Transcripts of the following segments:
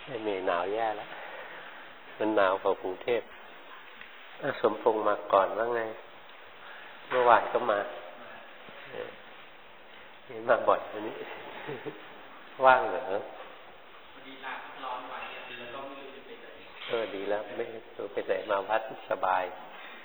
ไม่มีหนาวแย่แล้วมันหนาวกว่ากรุงเทพสมพงษ์มาก่อนว่าไงเมื่อวานก็มานี่มาบ่อยอันนี้ว่างเหรอดีแล้วร้อนวันนี้แล้วก็ไม่รู้จะไปไหนดีแล้วไม่รู้ไปไหนมาวัดสบาย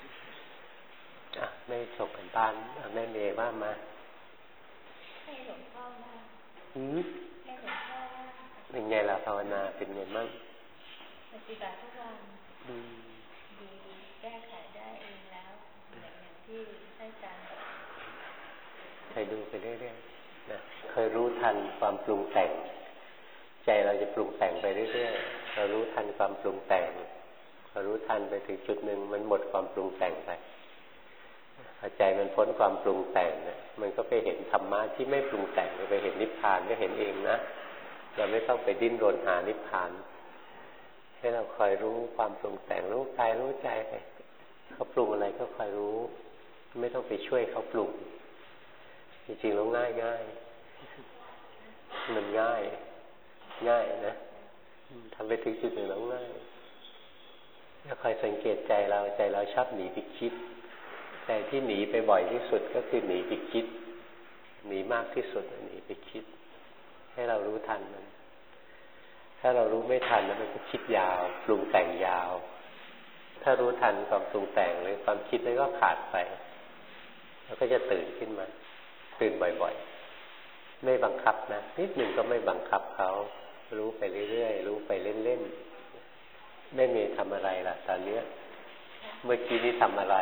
ไม่ส่งกันบ้านแม่เมย์ว่ามาให้หลวงพ่อมาให้หลวงพ่อว่าเป็นไงล่ะภาวนาเป็นไงมั่งปฏิบัติทุกวันดีแก้ไขได้เองแล้วอย่างที่ให้อาจารย์เคยดูไปเรื่อยๆนะเคยรู้ทันความปรุงแต่งใจเราจะปรุงแต่งไปเรื่อยๆเรารู้ทันความปรุงแต่งเรารู้ทันไปถึงจุดหนึ่งมันหมดความปรุงแต่งไปพอใจมันพ้นความปรุงแต่งเนี่ยมันก็ไปเห็นธรรมะที่ไม่ปรุงแต่งไปเห็นนิพพานก็เห็นเองนะเราไม่ต้องไปดิ้นรนหานิพพานให้เราคอยรู้ความปรุงแต่งรู้กายรู้ใจไปเขาปรุงอะไรก็คอยรู้ไม่ต้องไปช่วยเขาปรุงจริงๆแล้วง่ายมันง่ายนะทำไปถึงจุดหนึ่งแล้วง่ายถ้าคอยสังเกตใจเราชอบหนีไปคิดใจที่หนีไปบ่อยที่สุดก็คือหนีไปคิดหนีมากที่สุดหนีไปคิดให้เรารู้ทันมันถ้าเรารู้ไม่ทันแล้วมันก็คิดยาวปรุงแต่งยาวถ้ารู้ทันความปรุงแต่งหรือความคิดนั้นก็ขาดไปแล้วก็จะตื่นขึ้นมาตื่นบ่อยๆไม่บังคับนะนิดหนึ่งก็ไม่บังคับเขารู้ไปเรื่อยๆรู้ไปเล่นๆไม่มีทำอะไรล่ะตอนนี้เมื่อกี้นี้ทำอะไร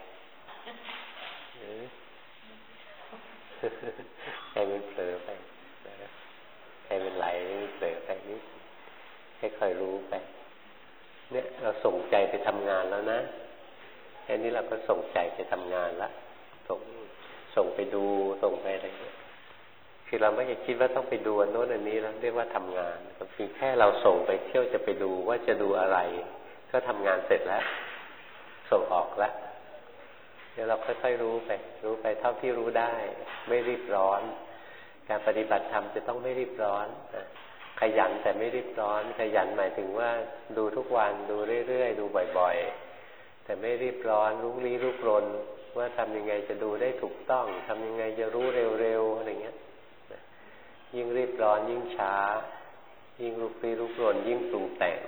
ใจมันเผลอไปใจมันไหลเผลอไปนิดให้คอยรู้ไปเนี่ยเราส่งใจไปทำงานแล้วนะแค่นี้เราก็ส่งใจไปทำงานละส่งไปดูส่งไปอะไรคือเราไม่ได้คิดว่าต้องไปดูอันโน้นอันนี้แล้วเรียกว่าทำงานเพียงแค่เราส่งไปเที่ยวจะไปดูว่าจะดูอะไรก็ทำงานเสร็จแล้วส่งออกแล้วเดี๋ยวเราค่อยๆรู้ไปเท่าที่รู้ได้ไม่รีบร้อนการปฏิบัติธรรมจะต้องไม่รีบร้อนขยันแต่ไม่รีบร้อนขยันหมายถึงว่าดูทุกวันดูเรื่อยๆดูบ่อยๆแต่ไม่รีบร้อนลุกลี้ลุกลนว่าทำยังไงจะดูได้ถูกต้องทำยังไงจะรู้เร็วๆอะไรเงี้ยยิ่งรีบร้อนยิ่งช้ายิ่งลุกลี้ลุกลนยิ่งปรุงแต่ง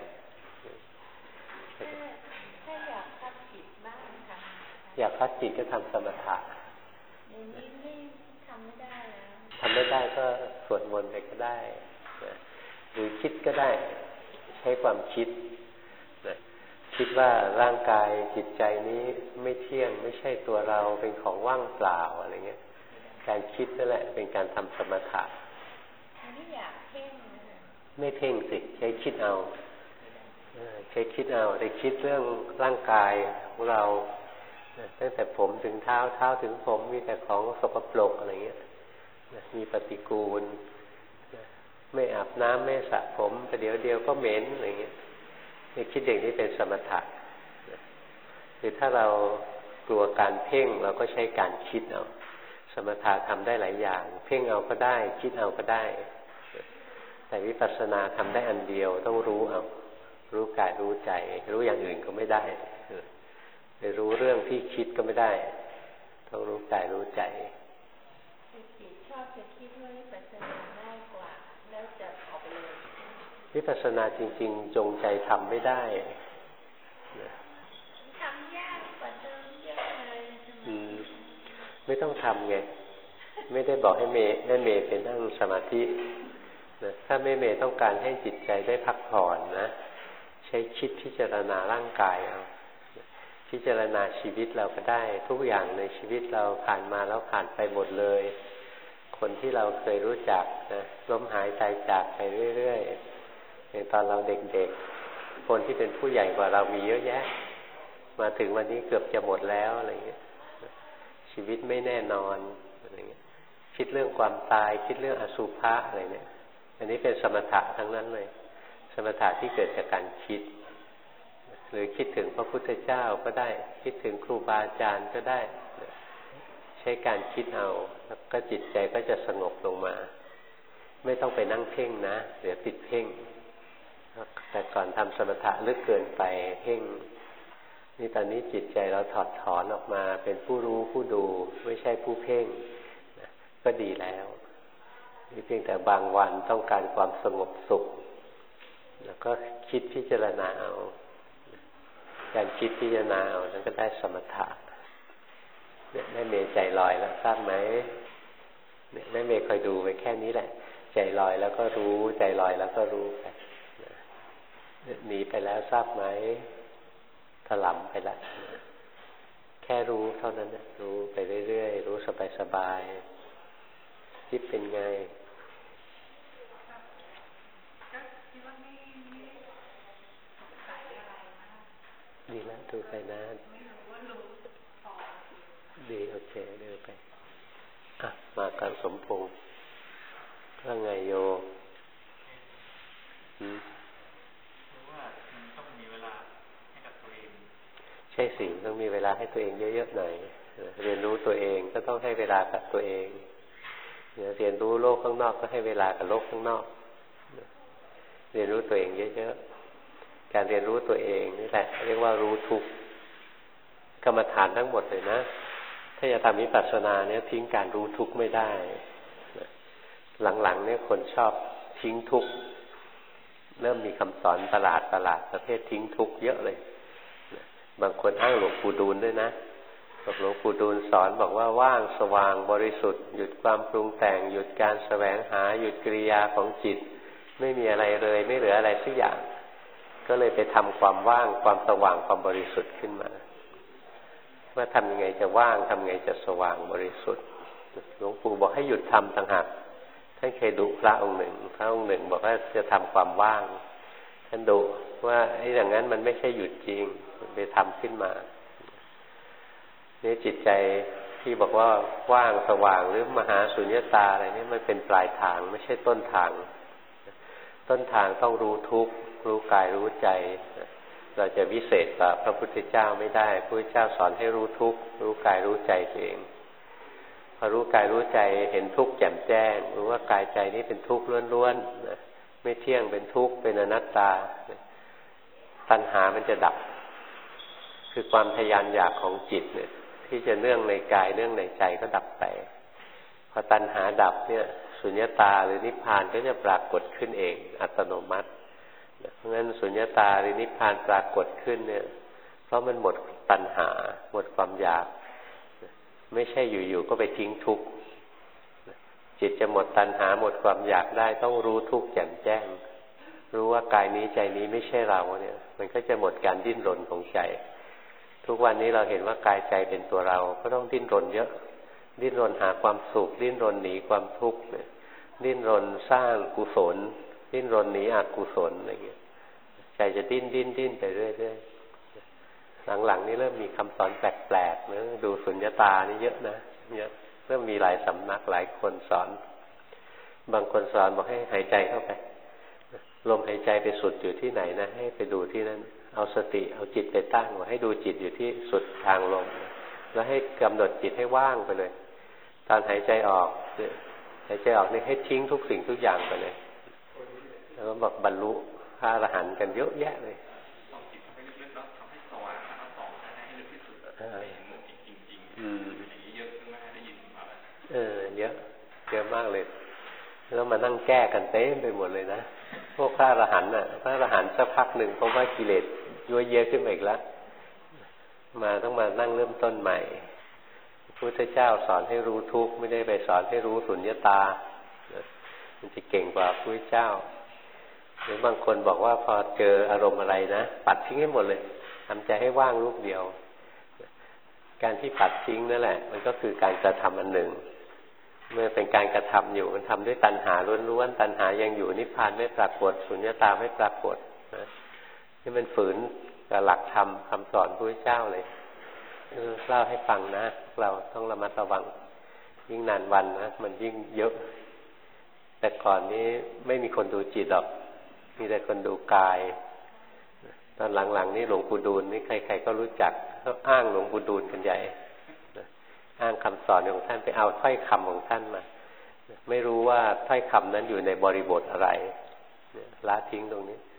ถ้าอยากพักจิตบ้างค่ะอยากพักจิตก็ทำสมถะเดี๋ยวนี้ไม่ทำไม่ได้แล้วทำไม่ได้ก็สวดมนต์ไปก็ได้หรือคิดก็ได้ใช้ความคิดคิดว่าร่างกายจิตใจนี้ไม่เที่ยงไม่ใช่ตัวเราเป็นของว่างเปล่าอะไรเงี้ยการคิดนั่นแหละเป็นการทำสมถะไม่อยากเพ่งไม่เพ่งสิใช้คิดเอาใช้คิดเอาแต่คิดเรื่องร่างกายของเราตั้งแต่ผมถึงเท้าถึงผมมีแต่ของสกปรกอะไรเงี้ยมีปฏิกูลไม่อาบน้ำไม่สระผมแต่เดี๋ยวก็เหม็นอะไรเงี้ยคิดอย่างนี้เป็นสมถะคือถ้าเรากลัวการเพ่งเราก็ใช้การคิดเอาสมถะทำได้หลายอย่างเพ่งเอาก็ได้คิดเอาก็ได้แต่วิปัสสนาทำได้อันเดียวต้องรู้เอารู้กายรู้ใจรู้อย่างอื่นก็ไม่ได้ไปรู้เรื่องที่คิดก็ไม่ได้ต้องรู้กายรู้ใจชอบจะคิดว่าวิปัสสนาง่ายกว่าแล้วจะออกเลยวิปัสสนาจริงๆจงใจทำไม่ได้ทำยากกว่าเดิมเยอะเลยไม่ต้องทำไงไม่ได้บอกให้เมย์ไปนั่งสมาธิถ้าเมย์ต้องการให้จิตใจได้พักผ่อนนะใช้คิดพิจารณาร่างกายเอาพิจารณาชีวิตเราก็ได้ทุกอย่างในชีวิตเราผ่านมาแล้วผ่านไปหมดเลยคนที่เราเคยรู้จักนะล้มหายตายจากไปเรื่อยๆอย่างตอนเราเด็กๆคนที่เป็นผู้ใหญ่กว่าเรามีเยอะแยะมาถึงวันนี้เกือบจะหมดแล้วอะไรเงี้ยชีวิตไม่แน่นอนอะไรเงี้ยคิดเรื่องความตายคิดเรื่องอสุภะอะไรเนี่ยอันนี้เป็นสมถะทั้งนั้นเลยสมถะที่เกิดจากการคิดหรือคิดถึงพระพุทธเจ้าก็ได้คิดถึงครูบาอาจารย์ก็ได้ใช้การคิดเอาแล้วก็จิตใจก็จะสงบลงมาไม่ต้องไปนั่งเพ่งนะเดี๋ยวติดเพ่งแต่ก่อนทำสมถะลึกเกินไปเพ่งนี่ตอนนี้จิตใจเราถอดถอนออกมาเป็นผู้รู้ผู้ดูไม่ใช่ผู้เพ่งก็ดีแล้วนี่เพียงแต่บางวันต้องการความสงบสุขแล้วก็คิดพิจารณาเอาการคิดพิจารณาเอานั้นก็ได้สมถะเนี่ยแม่เมย์ใจลอยแล้วทราบไหมเนี่ยแม่เมย์คอยดูไปแค่นี้แหละใจลอยแล้วก็รู้ใจลอยแล้วก็รู้ไปหนีไปแล้วทราบไหมถลำไปแล้วแค่รู้เท่านั้นรู้ไปเรื่อยๆรู้สบายๆคิดเป็นไงดีแล้วดูไปนะดีโอเคเดินไปมาการสมพงษ์ว่าไงโยว่ามันต้องมีเวลาให้กับตัวเองใช่สิต้องมีเวลาให้ตัวเองเยอะๆหน่อยเรียนรู้ตัวเองก็ต้องให้เวลากับตัวเองเรียนรู้โลกข้างนอกก็ให้เวลากับโลกข้างนอกเรียนรู้ตัวเองเยอะๆการเรียนรู้ตัวเองนี่แหละเรียกว่ารู้ทุกข์กรรมฐานทั้งหมดเลยนะถ้าจะทำวิปัสสนาเนี่ยทิ้งการรู้ทุกข์ไม่ได้หลังๆเนี่ยคนชอบทิ้งทุกข์เริ่มมีคำสอนประหลาดประเภททิ้งทุกข์เยอะเลยบางคนอ้างหลวงปู่ดูลด้วยนะหลวงปู่ดูลสอนบอกว่าว่างสว่างบริสุทธิ์หยุดความปรุงแต่งหยุดการแสวงหาหยุดกิริยาของจิตไม่มีอะไรเลยไม่เหลืออะไรสักอย่างก็เลยไปทำความว่างความสว่างความบริสุทธิ์ขึ้นมาว่าทำยังไงจะว่างทำยังไงจะสว่างบริสุทธิ์หลวงปู่บอกให้หยุดทำต่างหากท่านเคยดุพระองค์หนึ่งบอกว่าจะทำความว่างท่านดุว่าไอ้อย่างนั้นมันไม่ใช่หยุดจริงมันไปทำขึ้นมานี่จิตใจที่บอกว่าว่างสว่างหรือมหาสุญญตาอะไรนี่มันเป็นปลายทางไม่ใช่ต้นทางต้นทางต้องรู้ทุกข์รู้กายรู้ใจเราจะวิเศษกว่าพระพุทธเจ้าไม่ได้พระพุทธเจ้าสอนให้รู้ทุกข์รู้กายรู้ใจตัวเองพอรู้กายรู้ใจเห็นทุกข์แจ่มแจ้งรู้ว่ากายใจนี้เป็นทุกข์ล้วนๆไม่เที่ยงเป็นทุกข์เป็นอนัตตาตัณหามันจะดับคือความทยานอยากของจิตเนี่ยที่จะเนื่องในกายเนื่องในใจก็ดับไปพอตัณหาดับเนี่ยสุญญตาหรือนิพพานก็จะปรากฏขึ้นเองอัตโนมัติเพราะงั้นสุญญตาหรือนิพพานปรากฏขึ้นเนี่ยเพราะมันหมดตัณหาหมดความอยากไม่ใช่อยู่ๆก็ไปทิ้งทุกข์จิตจะหมดตัณหาหมดความอยากได้ต้องรู้ทุกข์แจ่มแจ้งรู้ว่ากายนี้ใจนี้ไม่ใช่เราเนี่ยมันก็จะหมดการดิ้นรนของใจทุกวันนี้เราเห็นว่ากายใจเป็นตัวเราก็ต้องดิ้นรนเยอะดิ้นรนหาความสุขดิ้นรนหนีความทุกข์ดิ้นรนสร้างกุศลดิ้นรนหนีอกุศลอะไรเงี้ยใจจะดิ้นไปเรื่อยๆหลังๆนี่เริ่มมีคำสอนแปลกๆนะดูสุญญตานี่เยอะนะเยอะเริ่มมีหลายสำนักหลายคนสอนบางคนสอนบอกให้หายใจเข้าไปลมหายใจไปสุดอยู่ที่ไหนนะให้ไปดูที่นั่นเอาสติเอาจิตไปตั้งให้ดูจิตอยู่ที่สุดทางลมแล้วให้กำหนดจิตให้ว่างไปเลยตอนหายใจออกนี่ให้ทิ้งทุกสิ่งทุกอย่างไปเลยแล้วก็บอกบรรลุพระอรหันต์กันเยอะแยะเลยต้องจิตเข้าไปลึกๆแล้วทำให้สว่างแล้วส่องให้ลึกที่สุดเห็นจริงอย่างนี้เยอะมากได้ยินมาเยอะมากเลยแล้วมานั่งแก้กันเต็มไปหมดเลยนะพวกพระอรหันต์พระอรหันต์สักพักหนึ่งเพราะว่ากิเลสยั่วเยอะขึ้นมาอีกแล้วต้องมานั่งเริ่มต้นใหม่พระพุทธเจ้าสอนให้รู้ทุกข์ไม่ได้ไปสอนให้รู้สุญญตามันจะเก่งกว่าพระพุทธเจ้าหรือบางคนบอกว่าพอเจออารมณ์อะไรนะปัดทิ้งให้หมดเลยทำใจให้ว่างรูปเดียวการที่ปัดทิ้งนั่นแหละมันก็คือการกระทำอันหนึ่งเมื่อเป็นการกระทำอยู่มันทำด้วยตัณหาล้วนๆตัณหายังอยู่นิพพานไม่ปรากฏสุญญตาไม่ปรากฏนี่มันฝืนกับหลักธรรมคำสอนพระพุทธเจ้าเลยเล่าให้ฟังนะเราต้องระมัดระวังยิ่งนานวันนะมันยิ่งเยอะแต่ก่อนนี้ไม่มีคนดูจิตหรอกมีแต่คนดูกายตอนหลังๆนี่หลวงปู่ดูลนี่ใครๆก็รู้จักเขาอ้างหลวงปู่ดูลกันใหญ่อ้างคำสอนของท่านไปเอาถ้อยคำของท่านมาไม่รู้ว่าถ้อยคำนั้นอยู่ในบริบทอะไรละทิ้งตรงนี้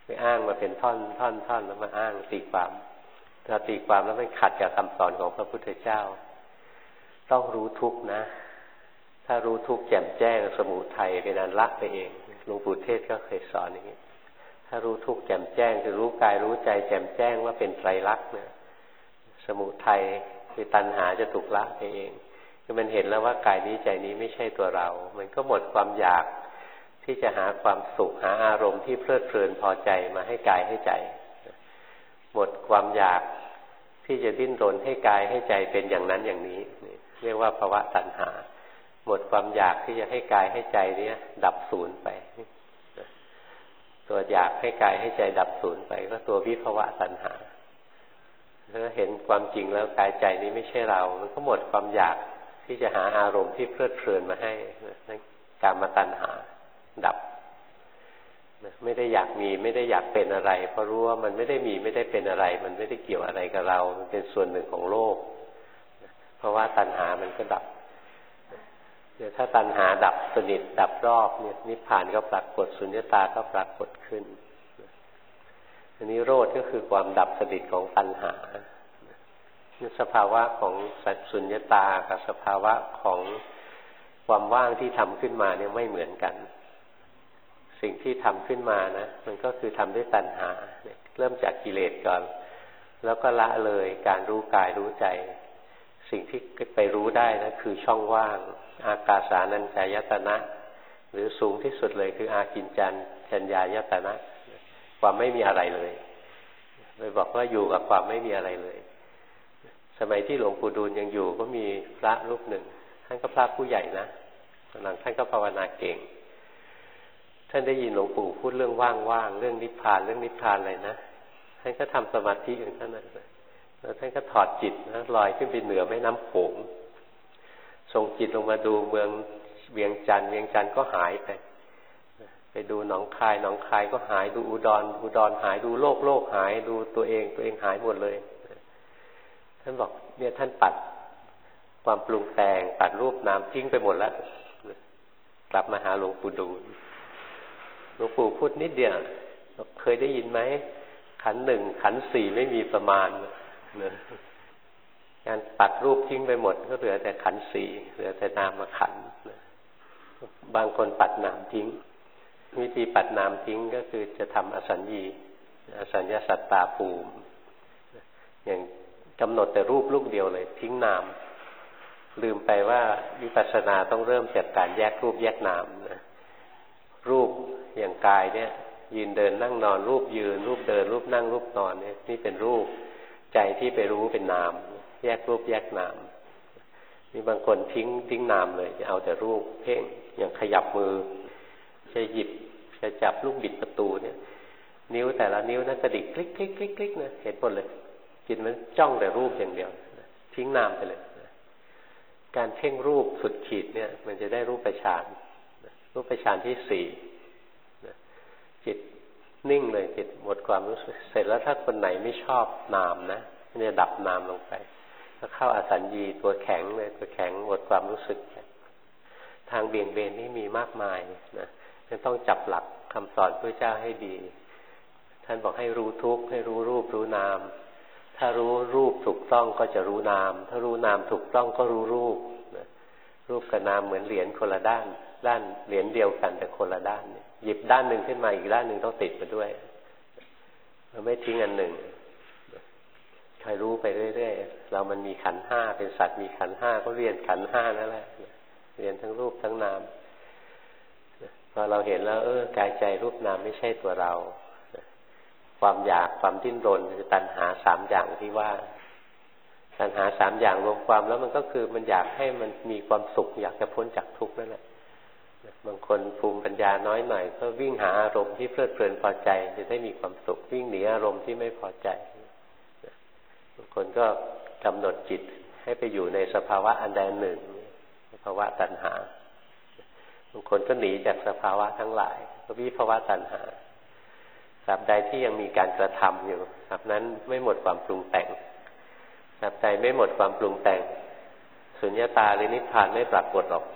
ไปอ้างมาเป็นท่อนแล้วมาอ้างตีความถ้าตีความแล้วมันขัดกับคำสอนของพระพุทธเจ้าต้องรู้ทุกข์นะถ้ารู้ทุกข์แจ่มแจ้งสมุทัยเป็นอันละไปเองหลวงปู่เทศก็เคยสอนอย่างนี้ถ้ารู้ทุกข์แจ่มแจ้งคือรู้กายรู้ใจแจ่มแจ้งว่าเป็นไตรลักษณ์เนี่ยสมุทัยคือตัณหาจะถูกละไปเองคือมันเห็นแล้วว่ากายนี้ใจนี้ไม่ใช่ตัวเรามันก็หมดความอยากที่จะหาความสุขหาอารมณ์ที่เพลิดเพลินพอใจมาให้กายให้ใจหมดความอยากที่จะดิ้นรนให้กายให้ใจเป็นอย่างนั้นอย่างนี้เรียกว่าภวะตัณหาหมดความอยากที่จะให้กายให้ใจนี้ดับสูญไปตัวอยากให้กายให้ใจดับสูญไปก็ตัววิภวะตัณหาถ้าเห็นความจริงแล้วกายใจนี้ไม่ใช่เรามันก็หมดความอยากที่จะหาอารมณ์ที่เพลิดเพลินมาให้กามตัณหาดับไม่ได้อยากมีไม่ได้อยากเป็นอะไรเพราะรู้ว่ามันไม่ได้มีไม่ได้เป็นอะไรมันไม่ได้เกี่ยวอะไรกับเรามันเป็นส่วนหนึ่งของโลกเพราะว่าตัณหามันก็ดับเดี๋ยวถ้าตัณหาดับสนิทดับรอบเนี่ยนิพพานก็ปรากฏสุญญตาก็ปรากฏขึ้นอันนี้โรธก็คือความดับสนิทของตัณหาสภาวะของสุญญตากับสภาวะของความว่างที่ทำขึ้นมาเนี่ยไม่เหมือนกันสิ่งที่ทำขึ้นมานะมันก็คือทำด้วยตัณหาเริ่มจากกิเลสก่อนแล้วก็ละเลยการรู้กายรู้ใจสิ่งที่ไปรู้ได้นะคือช่องว่างอากาสานัญจายตนะหรือสูงที่สุดเลยคืออากิญจัญญายตนะความไม่มีอะไรเลยเลยบอกว่าอยู่กับความไม่มีอะไรเลยสมัยที่หลวงปู่ดูลยังอยู่ก็มีพระรูปหนึ่งท่านก็พระผู้ใหญ่นะตอนนั้นท่านก็ภาวนาเก่งท่านได้ยินหลวงปู่พูดเรื่องว่างๆเรื่องนิพพานอะไรนะท่านก็ทำสมาธิอย่างนั้นแล้วท่านก็ถอดจิตนะลอยขึ้นไปเหนือแม่น้ำโขงส่งจิตลงมาดูเมืองเวียงจันทร์ก็หายไปดูหนองคายก็หายดูอุดรหายดูโลกหายดูตัวเองหายหมดเลยท่านบอกเนี่ยท่านปัดความปรุงแต่งปัดรูปนามทิ้งไปหมดแล้วกลับมาหาหลวงปู่ดูลหลวงปู่พูดนิดเดียวเคยได้ยินไหมขันธ์หนึ่งขันธ์สี่ไม่มีประมาณนะการปัดรูปทิ้งไปหมดก็เหลือแต่ขันธ์สี่เหลือแต่นามขันธ์บางคนปัดนามทิ้งวิธีปัดนามทิ้งก็คือจะทำอสัญญีอสัญญาสัตตาภูมิอย่างกำหนดแต่รูปลูกเดียวเลยทิ้งนามลืมไปว่าวิปัสสนาต้องเริ่มจากการแยกรูปแยกนามนะรูปอย่างกายเนี่ยยืนเดินนั่งนอนรูปยืนรูปเดินรูปนั่งรูปนอนเนี่ยนี่เป็นรูปใจที่ไปรู้เป็นนามแยกรูปแยกนามมีบางคนทิ้งนามเลยจะเอาแต่รูปเพ่งอย่างขยับมือจะหยิบจะจับลูกบิดประตูเนี่ยนิ้วแต่ละนิ้วนั้นกระดิกคลิกนะเห็นหมดเลยจิตมันจ้องแต่รูปอย่างเดียวทิ้งนามไปเลยการเพ่งรูปสุดขีดเนี่ยมันจะได้รูปฌานที่สี่จิตนิ่งเลยจิตหมดความรู้สึกเสร็จแล้วถ้าคนไหนไม่ชอบนามนะเนี่ยดับนามลงไปก็เข้าอสัญญีตัวแข็งเลยตัวแข็งหมดความรู้สึกทางเบี่ยงเบนนี่มีมากมายนะต้องจับหลักคำสอนพระเจ้าให้ดีท่านบอกให้รู้ทุกข์ให้รู้รูปรู้นามถ้ารู้รูปถูกต้องก็จะรู้นามถ้ารู้นามถูกต้องก็รู้รูปรูปกับนามเหมือนเหรียญคนละด้านเหรียญเดียวกันแต่คนละด้านหยิบด้านหนึ่งขึ้นมาอีกด้านหนึ่งต้องติดมาด้วยเราไม่ทิ้งอันหนึ่งคอยรู้ไปเรื่อยๆเรามันมีขันธ์ห้าเป็นสัตว์มีขันธ์ห้าก็เรียนขันธ์ห้านั่นแหละเรียนทั้งรูปทั้งนามพอเราเห็นแล้วกายใจรูปนามไม่ใช่ตัวเราความอยากความดิ้นรนคือตัณหาสามอย่างที่ว่าตัณหาสามอย่างรวมความแล้วมันก็คือมันอยากให้มันมีความสุขอยากจะพ้นจากทุกข์นั่นแหละบางคนภูมิปัญญาน้อยหน่อยก็วิ่งหาอารมณ์ที่เพลิดเพลินพอใจจะได้มีความสุขวิ่งหนีอารมณ์ที่ไม่พอใจบางคนก็กำหนดจิตให้ไปอยู่ในสภาวะอันใดหนึ่งสภาวะตัณหาบางคนก็หนีจากสภาวะทั้งหลายก็วิภวะตัณหาตราบใดที่ยังมีการกระทำอยู่ตราบนั้นไม่หมดความปรุงแต่งตราบใดไม่หมดความปรุงแต่งสุญญตาหรือนิพพานไม่ปรากฏหรอก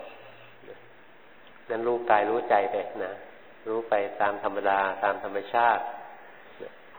นั้นรู้กายรู้ใจไปนะรู้ไปตามธรรมดาตามธรรมชาติ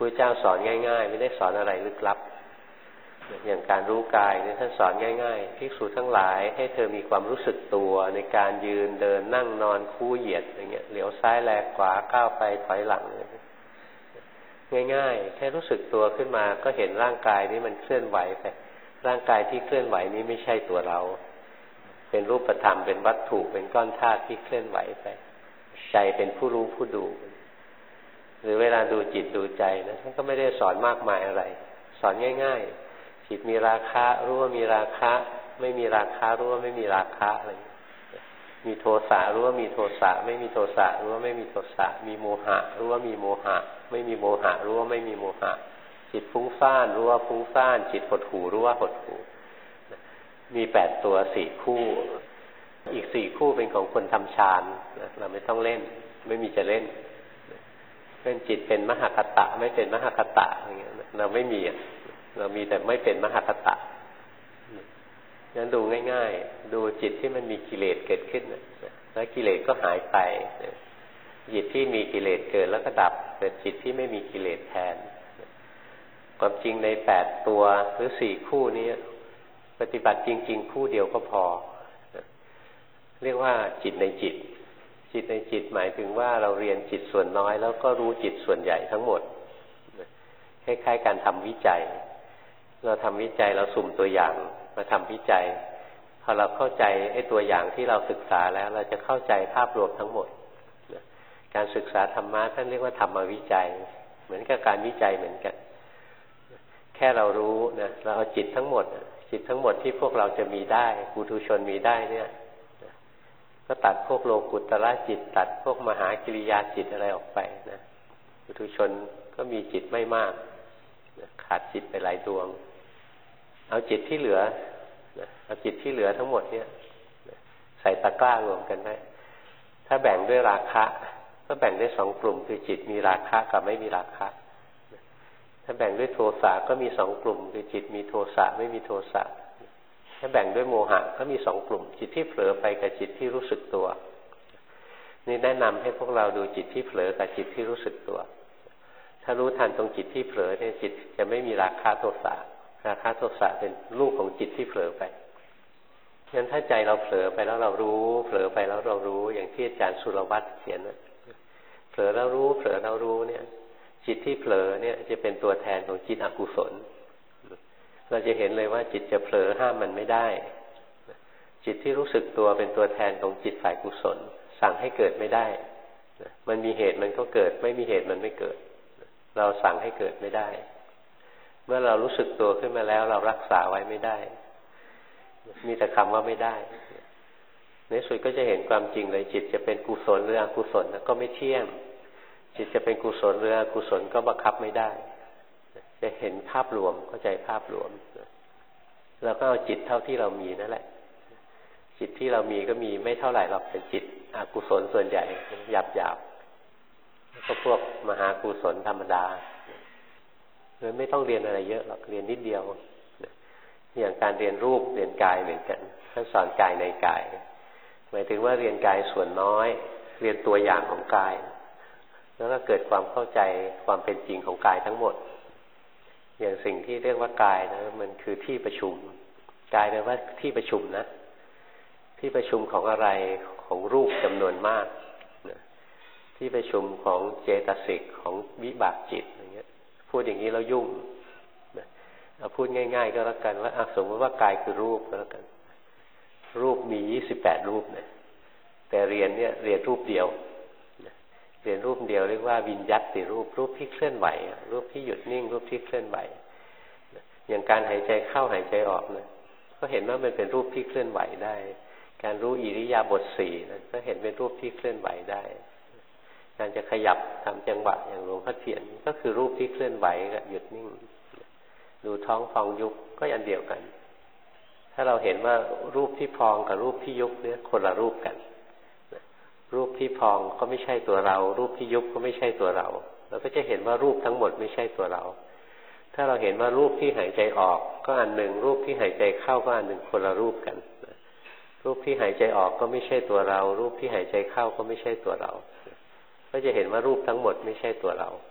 ระเจ้าสอนง่ายๆไม่ได้สอนอะไรลึกลับอย่างการรู้กายเนี่ยท่านสอนง่ายๆภิกษุทั้งหลายให้เธอมีความรู้สึกตัวในการยืนเดินนั่งนอนคู่เหยียดอย่างเงี้ยเหลียวซ้ายแลขวาก้าวไปถอยหลังง่ายๆแค่รู้สึกตัวขึ้นมาก็เห็นร่างกายนี้มันเคลื่อนไหวไปร่างกายที่เคลื่อนไหวนี้ไม่ใช่ตัวเราเป็นรูปธรรมเป็นวัตถุเป็นก้อนธาตุที่เคลื่อนไหวไปใจเป็นผู้รู้ผู้ดูหรือเวลาดูจิตดูใจนะท่านก็ไม่ได้สอนมากมายอะไรสอนง่ายๆจิตมีราคะรู้ว่ามีราคะไม่มีราคะรู้ว่าไม่มีราคะอะไรมีโทสะรู้ว่ามีโทสะไม่มีโทสะรู้ว่าไม่มีโทสะมีโมหะรู้ว่ามีโมหะไม่มีโมหะรู้ว่าไม่มีโมหะจิตฟุ้งซ่านรู้ว่าฟุ้งซ่านจิตหดหู่รู้ว่าหดหู่มี8ตัว4คู่อีก4คู่เป็นของคนทำฌานเราไม่ต้องเล่นไม่มีจะเล่นเป็นจิตเป็นมหคตะไม่เป็นมหคตะอย่างเงี้ยเราไม่มีเรามีแต่ไม่เป็นมหคตะงั้นดูง่ายๆดูจิตที่มันมีกิเลสเกิดขึ้นแล้วกิเลสก็หายไปจิตที่มีกิเลสเกิดแล้วก็ดับเป็นจิตที่ไม่มีกิเลสแทนความจริงใน8ตัวหรือ4คู่นี้ปฏิบัติจริงๆคู่เดียวก็พอเรียกว่าจิตในจิตจิตในจิตหมายถึงว่าเราเรียนจิตส่วนน้อยแล้วก็รู้จิตส่วนใหญ่ทั้งหมดคล้ายๆการทำวิจัยเราทำวิจัยเราสุ่มตัวอย่างมาทำวิจัยพอเราเข้าใจไอ้ตัวอย่างที่เราศึกษาแล้วเราจะเข้าใจภาพรวมทั้งหมดการศึกษาธรรมะท่านเรียกว่าธรรมวิจัยเหมือนกับการวิจัยเหมือนกันแค่เรารู้นะเราเอาจิตทั้งหมดจิตทั้งหมดที่พวกเราจะมีได้ปุถุชนมีได้เนี่ยก็ตัดพวกโลกุตระจิตตัดพวกมหากิริยาจิตอะไรออกไปนะปุถุชนก็มีจิตไม่มากขาดจิตไปหลายดวงเอาจิตที่เหลือเอาจิตที่เหลือทั้งหมดเนี่ยใส่ตะกร้ารวมกันได้ถ้าแบ่งด้วยราคะก็แบ่งได้2กลุ่มคือจิตมีราคะกับไม่มีราคะถ้าแบ่งด้วยโทสะก็มี2กลุ่มคือจิตมีโทสะไม่มีโทสะถ้าแบ่งด้วยโมหะก็มี2กลุ่มจิตที่เผลอไปกับจิตที่รู้สึกตัวนี่แนะนำให้พวกเราดูจิตที่เผลอกับจิตที่รู้สึกตัวถ้ารู้ทันตรงจิตที่เผลอเนี่ยจิตจะไม่มีราคะโทสะราคะโทสะเป็นลูกของจิตที่เผลอไปงั้นถ้าใจเราเผลอไปแล้วเรารู้เผลอไปแล้วเรารู้อย่างที่อาจารย์สุรวัตรเขียนนะเผลอแล้วรู้เผลอแล้วรู้เนี่ยจิตที่เผลอเนี่ยจะเป็นตัวแทนของจิตอกุศลเราจะเห็นเลยว่าจิตจะเผลอห้ามมันไม่ได้จิตที่รู้สึกตัวเป็นตัวแทนของจิตฝ่ายกุศลสั่งให้เกิดไม่ได้มันมีเหตุมันก็เกิดไม่มีเหตุมันไม่เกิดเราสั่งให้เกิดไม่ได้เมื่อเรารู้สึกตัวขึ้นมาแล้วเรารักษาไว้ไม่ได้มีแต่คำว่าไม่ได้ในสุดก็จะเห็นความจริงเลยจิตจะเป็นกุศลหรืออกุศลก็ไม่เที่ยงจิตจะเป็นกุศลหรืออกุศลก็บังคับไม่ได้จะเห็นภาพรวมเข้าใจภาพรวมแล้วก็เอาจิตเท่าที่เรามีนั่นแหละจิตที่เรามีก็มีไม่เท่าไหร่หรอกเป็นจิตอกุศลส่วนใหญ่หยาบๆก็พวกมหากุศลธรรมดาเลยไม่ต้องเรียนอะไรเยอะหรอกเรียนนิดเดียวอย่างการเรียนรูปเรียนกายเหมือนกันท่านสอนกายในกายหมายถึงว่าเรียนกายส่วนน้อยเรียนตัวอย่างของกายแล้วก็เกิดความเข้าใจความเป็นจริงของกายทั้งหมดอย่างสิ่งที่เรียกว่ากายนะมันคือที่ประชุมกายแปลว่าที่ประชุมนะที่ประชุมของอะไรของรูปจำนวนมากที่ประชุมของเจตสิกของวิบากจิตอย่างเงี้ยพูดอย่างนี้แล้วยุ่งเอาพูดง่ายๆก็แล้วกันว่าสมมติว่ากายคือรูปก็แล้วกันรูปมี28รูปนะแต่เรียนเนี่ยเรียนรูปเดียวเรียนรูปเดียวเรียกว่าวิญญัตติรูปรูปที่เคลื่อนไหวรูปที่หยุดนิ่งรูปที่เคลื่อนไหวอย่างการหายใจเข้าหายใจออกนะก็เห็นว่ามันเป็นรูปที่เคลื่อนไหวได้การรู้อิริยาบถ4นะก็เห็นเป็นรูปที่เคลื่อนไหวได้การจะขยับทำจังหวะอย่างหลวงพ่อเทียนก็คือรูปที่เคลื่อนไหวกับหยุดนิ่งดูท้องพองยุบก็อันเดียวกันถ้าเราเห็นว่ารูปที่พองกับรูปที่ยุบเนี่ยคนละรูปกันรูปที่พองก็ไม่ใช่ตัวเรารูปที่ยุบก็ไม่ใช่ตัวเราเราก็จะเห็นว่ารูปทั้งหมดไม่ใช่ตัวเราถ้าเราเห็นว่ารูปที่หายใจออกก็อันหนึ่งรูปที่หายใจเข้าก็อันหนึ่งคนละรูปกันรูปที่หายใจออกก็ไม่ใช่ตัวเรารูปที่หายใจเข้าก็ไม่ใช่ตัวเราก็จะเห็นว่ารูปทั้งหมดไม่ใช่ตัวเรา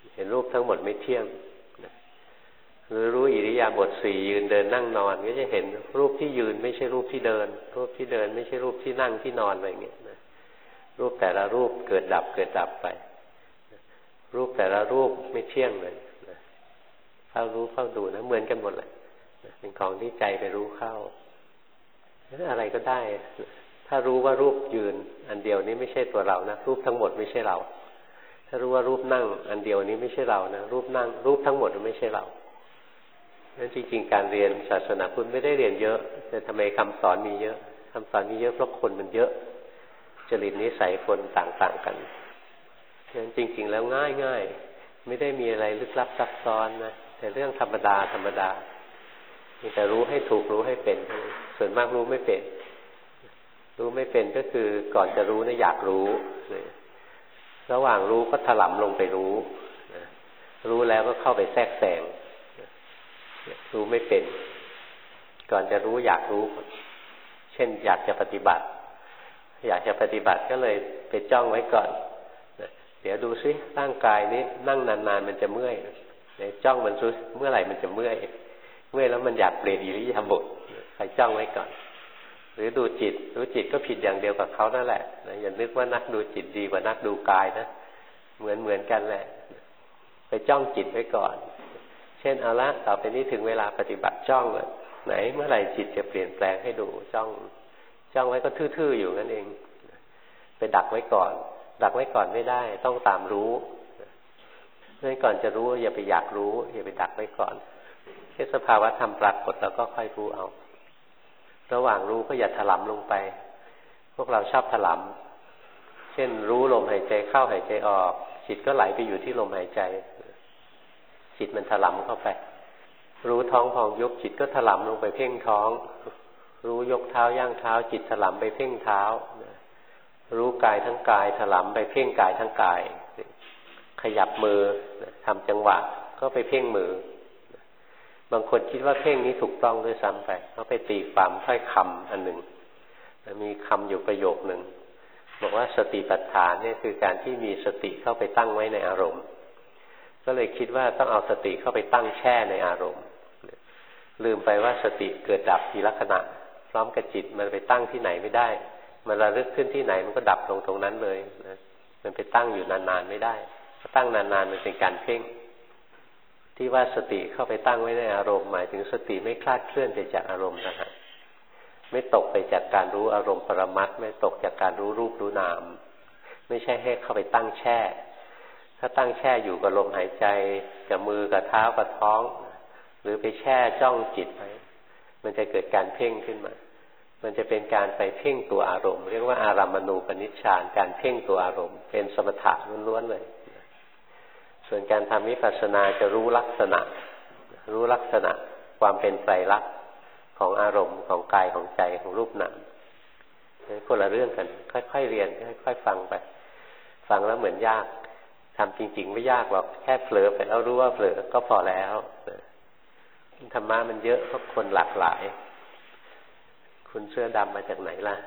เห็นรูปทั้งหมดไม่เที่ยงหรือรู้อิริยาบถสี่ยืนเดินนั่งนอนก็จะเห็นรูปที่ยืนไม่ใช่รูปที่เดินรูปที่เดินไม่ใช่รูปที่นั่งที่นอนอะไรเงี้ยนะรูปแต่ละรูปเกิดดับเกิดดับไปรูปแต่ละรูปไม่เที่ยงเลยนะเฝ้ารู้เฝ้าดูนะเหมือนกันหมดเลยเป็นของที่ใจไปรู้เข้าอะไรก็ได้ถ้ารู้ว่ารูปยืนอันเดียวนี้ไม่ใช่ตัวเรานะรูปทั้งหมดไม่ใช่เราถ้ารู้ว่ารูปนั่งอันเดียวนี้ไม่ใช่เรานะรูปนั่งรูปทั้งหมดไม่ใช่เรานั้นจริงๆการเรียนศาสนาพุทธไม่ได้เรียนเยอะแต่ทำไมคำสอนมีเยอะคำสอนมีเยอะเพราะคนมันเยอะจริตนิสัยคนต่างๆกันนั้นจริงๆแล้วง่ายๆไม่ได้มีอะไรลึกลับซับซ้อนนะแต่เรื่องธรรมดามีแต่รู้ให้ถูกรู้ให้เป็นส่วนมากรู้ไม่เป็นก็คือก่อนจะรู้นะอยากรู้ระหว่างรู้ก็ถลำลงไปรู้รู้แล้วก็เข้าไปแทรกแซงรู้ไม่เป็นก่อนจะรู้อยากรู้เช่นอยากจะปฏิบัติก็เลยไปจ้องไว้ก่อนเดี๋ยวดูซิร่างกายนี้นั่งนานๆมันจะเมื่อยจ้องมันรู้เมื่อไหร่มันจะเมื่อยแล้วมันอยากเปลี่ยนอิริยาบถใครจ้องไว้ก่อนหรือดูจิตก็ผิดอย่างเดียวกับเขานั่นแหละอย่านึกว่านักดูจิตดีกว่านักดูกายนะเหมือนกันแหละไปจ้องจิตไว้ก่อนเช่นเอาละต่อไปนี้ถึงเวลาปฏิบัติจ้องเลยไหนเมื่อไหร่จิตจะเปลี่ยนแปลงให้ดูจ้องไว้ก็ทื่อๆอยู่นั่นเองไปดักไว้ก่อนไม่ได้ต้องตามรู้งั้นก่อนจะรู้อย่าไปอยากรู้อย่าไปดักไว้ก่อนแค่สภาวะธรรมปรากฏแล้วก็ค่อยรู้เอาระหว่างรู้ก็อย่าถลำลงไปพวกเราชอบถลำเช่นรู้ลมหายใจเข้าหายใจออกจิตก็ไหลไปอยู่ที่ลมหายใจจิตมันถลำเข้าไปรู้ท้องพองยุบจิตก็ถลำลงไปเพ่งท้องรู้ยกเท้าย่างเท้าจิตถลำไปเพ่งเท้ารู้กายทั้งกายถลำไปเพ่งกายทั้งกายขยับมือทำจังหวะก็ไปเพ่งมือบางคนคิดว่าเพ่งนี้ถูกต้องด้วยซ้ำไปเขาไปตีความถ้อยคำอันหนึ่งมีคำอยู่ประโยคหนึ่งบอกว่าสติปัฏฐานเนี่ยคือการที่มีสติเข้าไปตั้งไว้ในอารมณ์ก็เลยคิดว่าต้องเอาสติเข้าไปตั้งแช่ในอารมณ์ลืมไปว่าสติเกิดดับทีละขณะพร้อมกับจิตมันไปตั้งที่ไหนไม่ได้มันระลึกขึ้นที่ไหนมันก็ดับลงตรงนั้นเลยนะมันไปตั้งอยู่นานๆไม่ได้ถ้าตั้งนานๆมันเป็นการเพ่งที่ว่าสติเข้าไปตั้งไว้ในอารมณ์หมายถึงสติไม่คลาดเคลื่อนไปจากอารมณ์นะฮะไม่ตกไปจากการรู้อารมณ์ปรมัตถ์ไม่ตกจากการรู้รูปรู้นามไม่ใช่ให้เข้าไปตั้งแช่ถ้าตั้งแช่อยู่กับลมหายใจกับมือกับเท้ากับท้องหรือไปแช่จ้องจิตไว้มันจะเกิดการเพ่งขึ้นมามันจะเป็นการไปเพ่งตัวอารมณ์เรียกว่าอารัมมณูปนิชฌานการเพ่งตัวอารมณ์เป็นสมถะล้วนๆเลยส่วนการทำวิปัสสนาจะรู้ลักษณะความเป็นไตรลักษณ์ของอารมณ์ของกายของใจของรูปนามคนละเรื่องกันค่อยๆเรียนค่อยๆฟังไปฟังแล้วเหมือนยากทำจริงๆไม่ยากหรอกแค่เผลอไปแล้วรู้ว่าเผลอก็พอแล้วธรรมะมันเยอะเพราะคนหลากหลายคุณเสื้อดำมาจากไหนล่ะ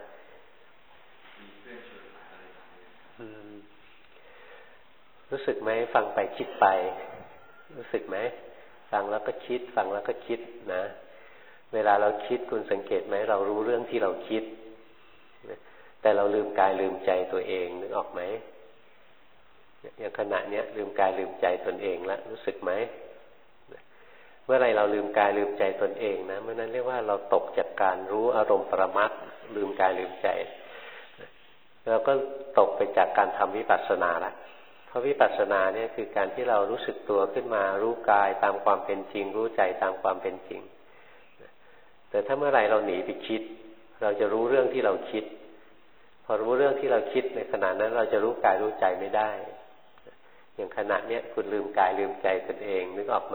รู้สึกไหมฟังไปคิดไปรู้สึกไหมฟังแล้วก็คิดฟังแล้วก็คิดนะเวลาเราคิดคุณสังเกตไหมเรารู้เรื่องที่เราคิดแต่เราลืมกายลืมใจตัวเองนึกออกไหมอย่างขณะเนี้ยลืมกายลืมใจตนเองแล้วรู้สึกไหมเมื่อไรเราลืมกายลืมใจตนเองนะเมื่อนั้นเรียกว่าเราตกจากการรู้อารมณ์ปรมัตถ์ลืมกายลืมใจเราก็ตกไปจากการทำวิปัสสนาละเพราะวิปัสสนาเนี่ยคือการที่เรารู้สึกตัวขึ้นมารู้กายตามความเป็นจริงรู้ใจตามความเป็นจริงแต่ถ้าเมื่อไรเราหนีไปคิดเราจะรู้เรื่องที่เราคิดพอรู้เรื่องที่เราคิดในขณะนั้นเราจะรู้กายรู้ใจไม่ได้อย่างขณะเนี้ยคุณลืมกายลืมใจตนเองนึกออกไหม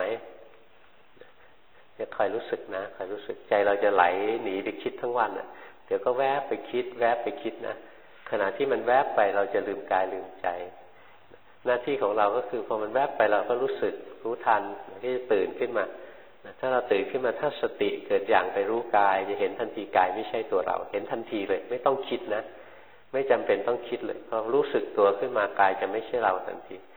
เนี่ยคอยรู้สึกนะคอยรู้สึกใจเราจะไหลหนีไปคิดทั้งวันอ่ะเดี๋ยวก็แวบไปคิดนะขณะที่มันแวบไปเราจะลืมกายลืมใจหน้าที่ของเราก็คือพอมันแวบไปเราก็รู้สึกรู้ทันที่จะตื่นขึ้นมาถ้าเราตื่นขึ้นมาถ้าสติเกิดอย่างไปรู้กายจะเห็นทันทีกายไม่ใช่ตัวเราเห็นทันทีเลยไม่ต้องคิดนะไม่จำเป็นต้องคิดเลยพอรู้สึกตัวขึ้นมากายจะไม่ใช่เราทันที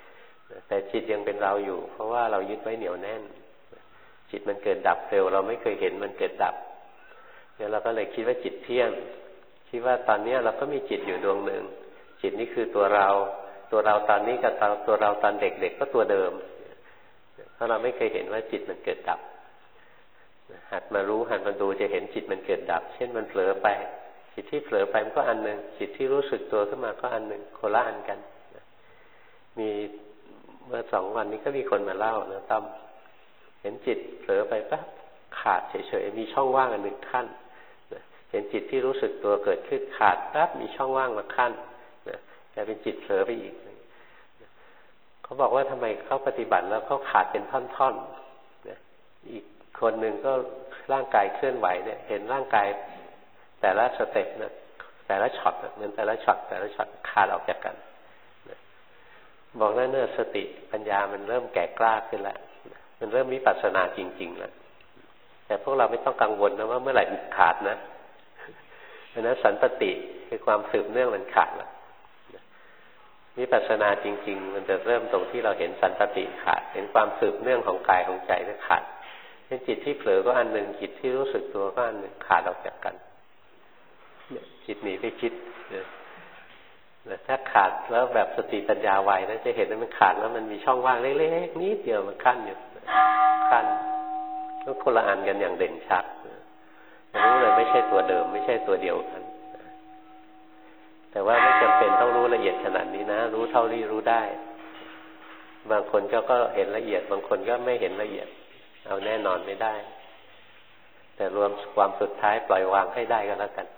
แต่จิตยังเป็นเราอยู่เพราะว่าเรายึดไว้เหนียวแน่นจิตมันเกิดดับเร็วเราไม่เคยเห็นมันเกิดดับเนี่ยเราก็เลยคิดว่าจิตเที่ยงคิดว่าตอนนี้เราก็มีจิตอยู่ดวงหนึ่งจิตนี้คือตัวเราตอนนี้กับตัวเราตอนเด็กๆก็ตัวเดิมเพราะเราไม่เคยเห็นว่าจิตมันเกิดดับหัดมารู้หัดมาดูจะเห็นจิตมันเกิดดับเช่นมันเผลอไปจิตที่เผลอไปมันก็อันหนึ่งจิตที่รู้สึกตัวขึ้นมาก็อันหนึ่งโคละอันกันมีเมื่อ2 วันนี้ก็มีคนมาเล่านะตั้มเห็นจิตเผลอไปปั๊บขาดเฉยๆมีช่องว่างอันหนึ่งขั้นเห็นจิตที่รู้สึกตัวเกิดขึ้นขาดปั๊บมีช่องว่างมาขั้นกลายเป็นจิตเผลอไปอีกเขาบอกว่าทำไมเขาปฏิบัติแล้วเขาขาดเป็นท่อนๆอีกคนหนึ่งก็ร่างกายเคลื่อนไหวเนี่ยเห็นร่างกายแต่ละสเต็ปนะแต่ละช็อตเหมือนแต่ละช็อตขาดออกจากกันบอกนั่นเนี่ยสติปัญญามันเริ่มแก่กล้าขึ้นแล้วมันเริ่มวิปัสสนาจริงๆแล้วแต่พวกเราไม่ต้องกังวลนะว่าเมื่อไหร่มันขาดนะเพราะนั้นสันตติคือความสืบเนื่องมันขาดแล้ววิปัสสนาจริงๆมันจะเริ่มตรงที่เราเห็นสันตติขาดเห็นความสืบเนื่องของกายของใจนั้นขาดเป็นจิตที่เผลอก็อันหนึ่งจิตที่รู้สึกตัวก็อันหนึ่งขาดออกจากกันจิตหนีไปคิดถ้าขาดแล้วแบบสติปัญญาไวนะจะเห็นว่ามันขาดแล้วมันมีช่องว่างเล็กๆนิดเดียวมันขั้นอยู่ขั้นก็คนละอันกันอย่างเด่นชัดรู้เลยไม่ใช่ตัวเดิมไม่ใช่ตัวเดียวกันแต่ว่าไม่จำเป็นต้องรู้ละเอียดขนาดนี้นะรู้เท่าที่รู้ได้บางคนก็เห็นละเอียดบางคนก็ไม่เห็นละเอียดเอาแน่นอนไม่ได้แต่รวมความสุดท้ายปล่อยวางให้ได้ก็แล้วกัน